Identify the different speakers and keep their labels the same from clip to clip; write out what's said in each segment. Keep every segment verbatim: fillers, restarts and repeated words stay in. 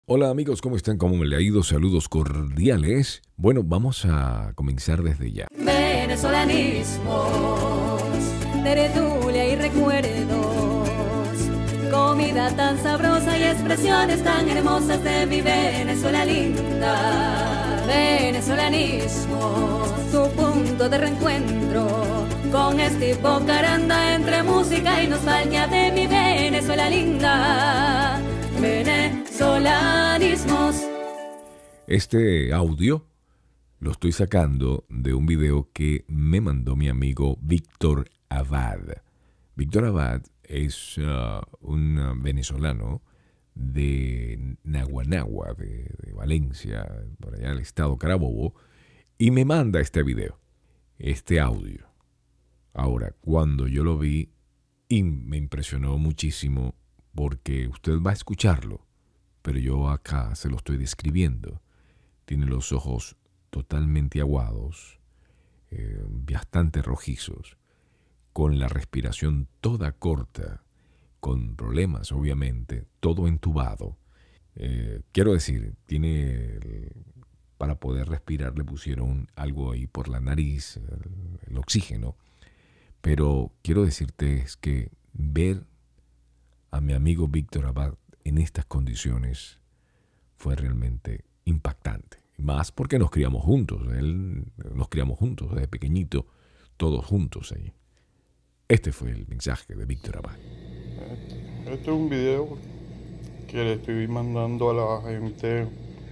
Speaker 1: Hola amigos, ¿cómo están? ¿Cómo me le ha ido? Saludos cordiales. Bueno, vamos a comenzar desde ya.
Speaker 2: Venezolanismos, tertulia y recuerdos, comida tan sabrosa y expresiones tan hermosas de mi Venezuela linda. Venezolanismos, tu punto de reencuentro con este Bocaranda entre música y nostalgia de mi Venezuela linda. Venezolanismos.
Speaker 1: Este audio lo estoy sacando de un video que me mandó mi amigo Víctor Abad. Víctor Abad es uh, un venezolano de Naguanagua, de, de Valencia, por allá en el estado Carabobo, y me manda este video, este audio. Ahora, cuando yo lo vi, y me impresionó muchísimo porque usted va a escucharlo, pero yo acá se lo estoy describiendo. Tiene los ojos totalmente aguados, eh, bastante rojizos, con la respiración toda corta, con problemas obviamente, todo entubado. Eh, quiero decir, tiene el, para poder respirar le pusieron algo ahí por la nariz, el, el oxígeno. Pero quiero decirte es que ver a mi amigo Víctor Abad en estas condiciones fue realmente impactante. Más porque nos criamos juntos. Él, nos criamos juntos desde pequeñito, todos juntos ahí. Este fue el mensaje de Víctor Abad.
Speaker 3: Este es un video que le estoy mandando a la gente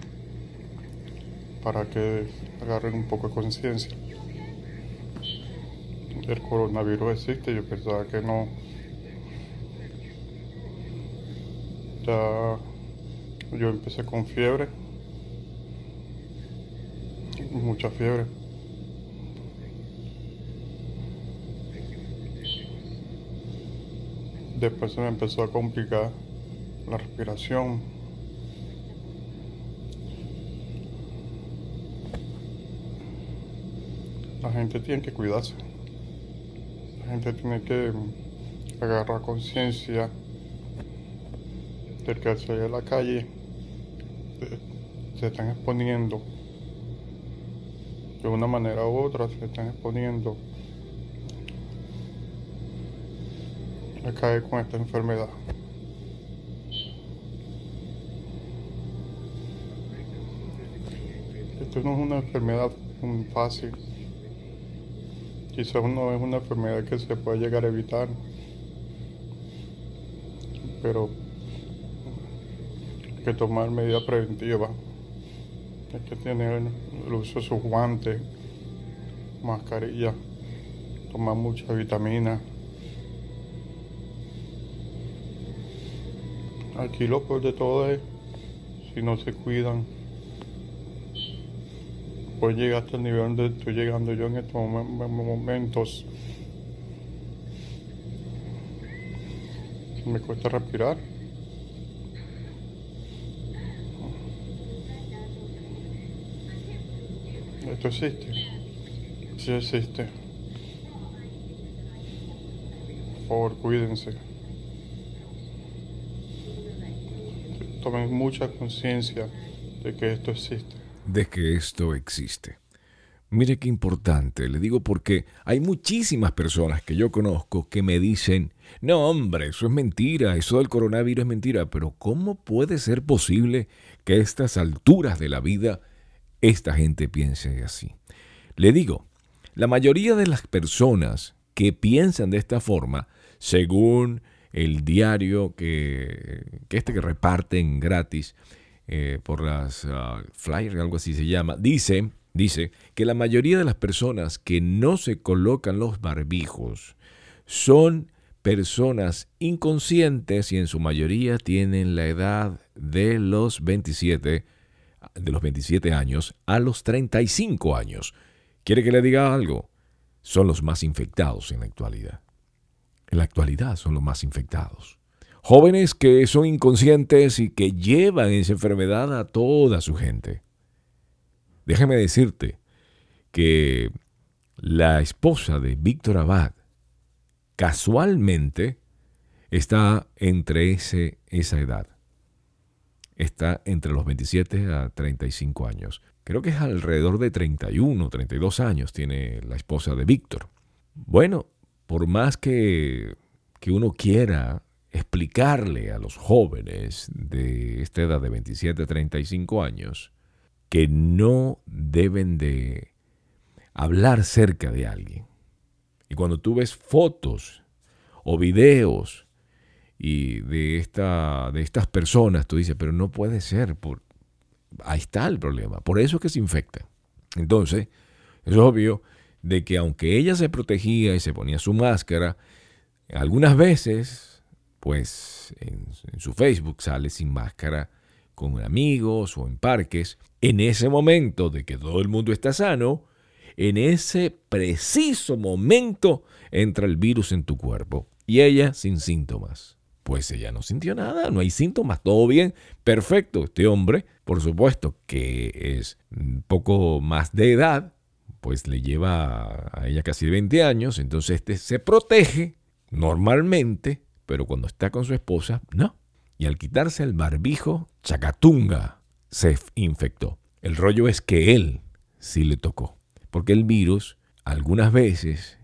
Speaker 3: para que agarren un poco de conciencia. El coronavirus existe, yo pensaba que no. Ya yo empecé con fiebre, mucha fiebre. Después se me empezó a complicar la respiración. La gente tiene que cuidarse. La gente tiene que agarrar conciencia de que al salir a la calle se están exponiendo. De una manera u otra se están exponiendo a caer con esta enfermedad. Esto no es una enfermedad muy fácil. Quizás no es una enfermedad que se puede llegar a evitar, pero hay que tomar medidas preventivas. Hay que tener el uso de sus guantes, mascarilla, tomar mucha vitamina. Aquí lo peor de todo es, si no se cuidan, puede llegar hasta el nivel donde estoy llegando yo en estos momentos. Me cuesta respirar. Esto existe. Sí existe. Por favor, cuídense. Tomen mucha conciencia de que esto existe.
Speaker 1: De que esto existe. Mire qué importante, le digo porque hay muchísimas personas que yo conozco que me dicen, no hombre, eso es mentira, eso del coronavirus es mentira, pero ¿cómo puede ser posible que a estas alturas de la vida esta gente piense así? Le digo, la mayoría de las personas que piensan de esta forma, según el diario que, que este que reparten gratis eh, por las uh, flyers, algo así se llama, dice, dice que la mayoría de las personas que no se colocan los barbijos son personas inconscientes y en su mayoría tienen la edad de los veintisiete, de los veintisiete años a los treinta y cinco años. ¿Quiere que le diga algo? Son los más infectados en la actualidad. En la actualidad son los más infectados. Jóvenes que son inconscientes y que llevan esa enfermedad a toda su gente. Déjame decirte que la esposa de Víctor Abad casualmente está entre ese, esa edad. está entre los veintisiete a treinta y cinco años. Creo que es alrededor de treinta y uno, treinta y dos años tiene la esposa de Víctor. Bueno, por más que, que uno quiera explicarle a los jóvenes de esta edad de veintisiete a treinta y cinco años que no deben de hablar cerca de alguien. Y cuando tú ves fotos o videos y de, esta, de estas personas, tú dices, pero no puede ser, por, ahí está el problema, por eso es que se infecta. Entonces, es obvio de que aunque ella se protegía y se ponía su máscara, algunas veces, pues en, en su Facebook sale sin máscara con amigos o en parques. En ese momento de que todo el mundo está sano, en ese preciso momento entra el virus en tu cuerpo y ella sin síntomas. Pues ella no sintió nada, no hay síntomas, todo bien, perfecto. Este hombre, por supuesto, que es un poco más de edad, pues le lleva a ella casi veinte años, entonces este se protege normalmente, pero cuando está con su esposa, no. Y al quitarse el barbijo, chacatunga, se infectó. El rollo es que él sí le tocó, porque el virus algunas veces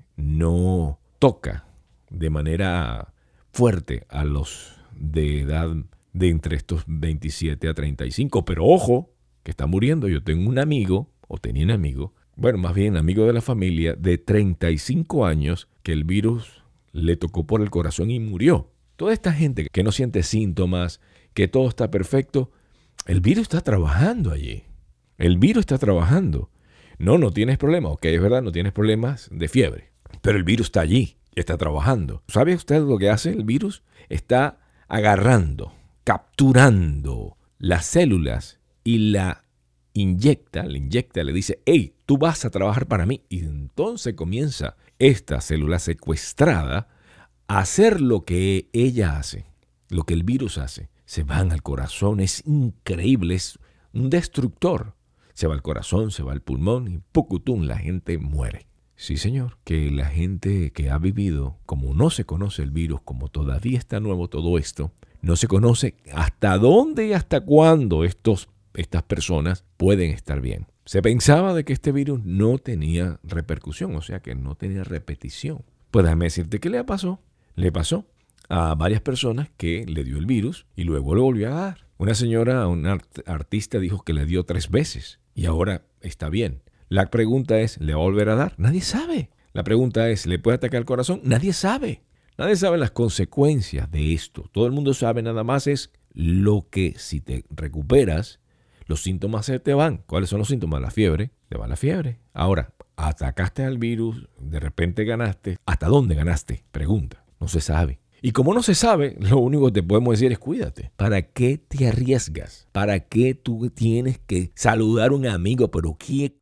Speaker 1: no toca de manera fuerte a los de edad de entre estos veintisiete a treinta y cinco. Pero ojo, que está muriendo. Yo tengo un amigo, o tenía un amigo, bueno, más bien amigo de la familia, de treinta y cinco años, que el virus le tocó por el corazón y murió. Toda esta gente que no siente síntomas, que todo está perfecto, el virus está trabajando allí. El virus está trabajando. No, no tienes problemas. Ok, es verdad, no tienes problemas de fiebre. Pero el virus está allí. Está trabajando. ¿Sabe usted lo que hace el virus? Está agarrando, capturando las células y la inyecta, le inyecta, le dice, hey, tú vas a trabajar para mí. Y entonces comienza esta célula secuestrada a hacer lo que ella hace, lo que el virus hace. Se van al corazón, es increíble, es un destructor. Se va al corazón, se va al pulmón y pucutún, la gente muere. Sí, señor, que la gente que ha vivido, como no se conoce el virus, como todavía está nuevo todo esto, no se conoce hasta dónde y hasta cuándo estos, estas personas pueden estar bien. Se pensaba de que este virus no tenía repercusión, o sea que no tenía repetición. Pues déjame decirte qué le pasó. Le pasó a varias personas que le dio el virus y luego lo volvió a dar. Una señora, una art- artista dijo que le dio tres veces y ahora está bien. La pregunta es, ¿le va a volver a dar? Nadie sabe. La pregunta es, ¿le puede atacar el corazón? Nadie sabe. Nadie sabe las consecuencias de esto. Todo el mundo sabe nada más es lo que si te recuperas, los síntomas se te van. ¿Cuáles son los síntomas? La fiebre. Te va la fiebre. Ahora, atacaste al virus, de repente ganaste. ¿Hasta dónde ganaste? Pregunta. No se sabe. Y como no se sabe, lo único que te podemos decir es cuídate. ¿Para qué te arriesgas? ¿Para qué tú tienes que saludar a un amigo? Pero qué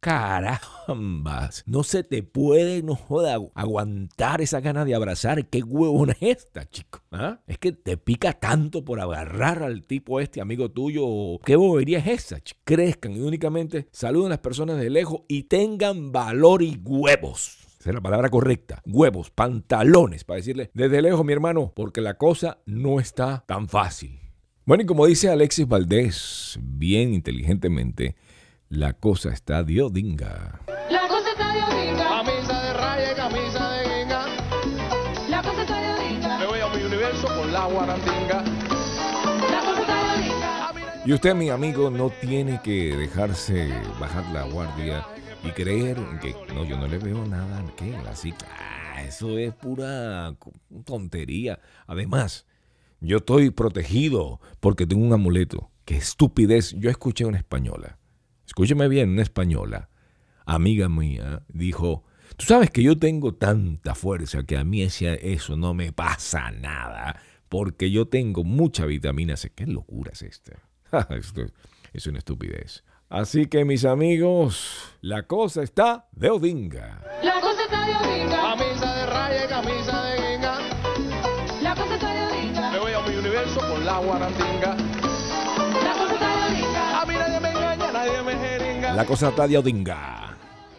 Speaker 1: carambas. No se te puede, no joda, aguantar esa gana de abrazar. ¿Qué huevona es esta, chico? ¿Ah? Es que te pica tanto por agarrar al tipo este, amigo tuyo. ¿Qué bobería es esa, chico? Crezcan y únicamente saluden a las personas de lejos y tengan valor y huevos. Esa es la palabra correcta. Huevos, pantalones, para decirle desde lejos, mi hermano, porque la cosa no está tan fácil. Bueno, y como dice Alexis Valdés, bien inteligentemente, la cosa está de odinga.
Speaker 2: La cosa está de odinga.
Speaker 4: Camisa de raya y camisa de guinga.
Speaker 2: La cosa está de odinga.
Speaker 4: Me voy a mi universo con la guarandinga.
Speaker 2: La cosa está de odinga.
Speaker 1: Y usted, mi amigo, no tiene que dejarse bajar la guardia y creer que no, yo no le veo nada, ¿qué? Así, ah, eso es pura tontería. Además, yo estoy protegido porque tengo un amuleto. Qué estupidez. Yo escuché una española, escúcheme bien, una española, amiga mía, dijo, tú sabes que yo tengo tanta fuerza que a mí ese, eso no me pasa nada porque yo tengo mucha vitamina C. ¿Qué locura es esta? Esto es una estupidez. Así que, mis amigos, la cosa está de odinga.
Speaker 2: La cosa está de odinga.
Speaker 4: Camisa de raya y camisa de guinga.
Speaker 2: La cosa está de odinga.
Speaker 4: Me voy a mi universo con la guarandinga.
Speaker 2: La cosa está de odinga.
Speaker 4: A mí nadie me engaña, nadie me jeringa.
Speaker 1: La cosa está de odinga.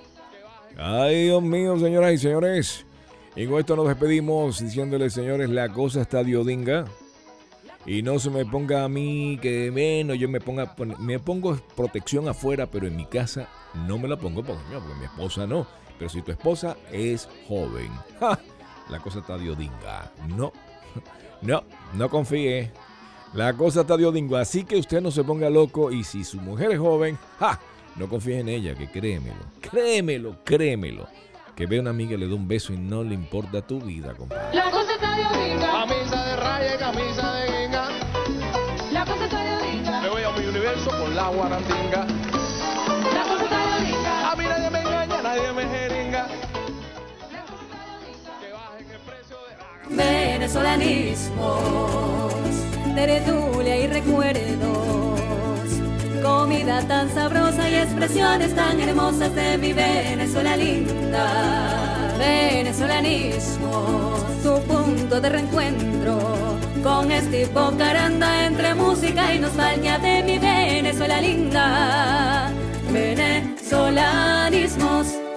Speaker 1: Ay, Dios mío, señoras y señores. Y con esto nos despedimos diciéndoles, señores, la cosa está de odinga. Y no se me ponga a mí que menos, yo me ponga, me pongo protección afuera, pero en mi casa no me la pongo porque, porque mi esposa no. Pero si tu esposa es joven, ¡ja! La cosa está diodinga. No, no, no confíe. La cosa está diodinga, así que usted no se ponga loco y si su mujer es joven, ¡ja! No confíe en ella, que créemelo, créemelo, créemelo. Que ve a una amiga y le da un beso y no le importa tu vida, compadre.
Speaker 2: La cosa está de odinga.
Speaker 4: Camisa de raya y camisa de guinga.
Speaker 2: La cosa está de odinga.
Speaker 4: Me voy a mi universo con la guarandinga.
Speaker 2: La cosa está de odinga.
Speaker 4: A mí nadie me engaña, nadie me jeringa. Que bajen el precio de la...
Speaker 2: Venezolanismos, tertulia y recuerdos, comida tan sabrosa y expresiones tan hermosas de mi Venezuela linda. Venezolanismos, tu punto de reencuentro con Steve Bocaranda entre música y nostalgia de mi Venezuela linda. Venezolanismos.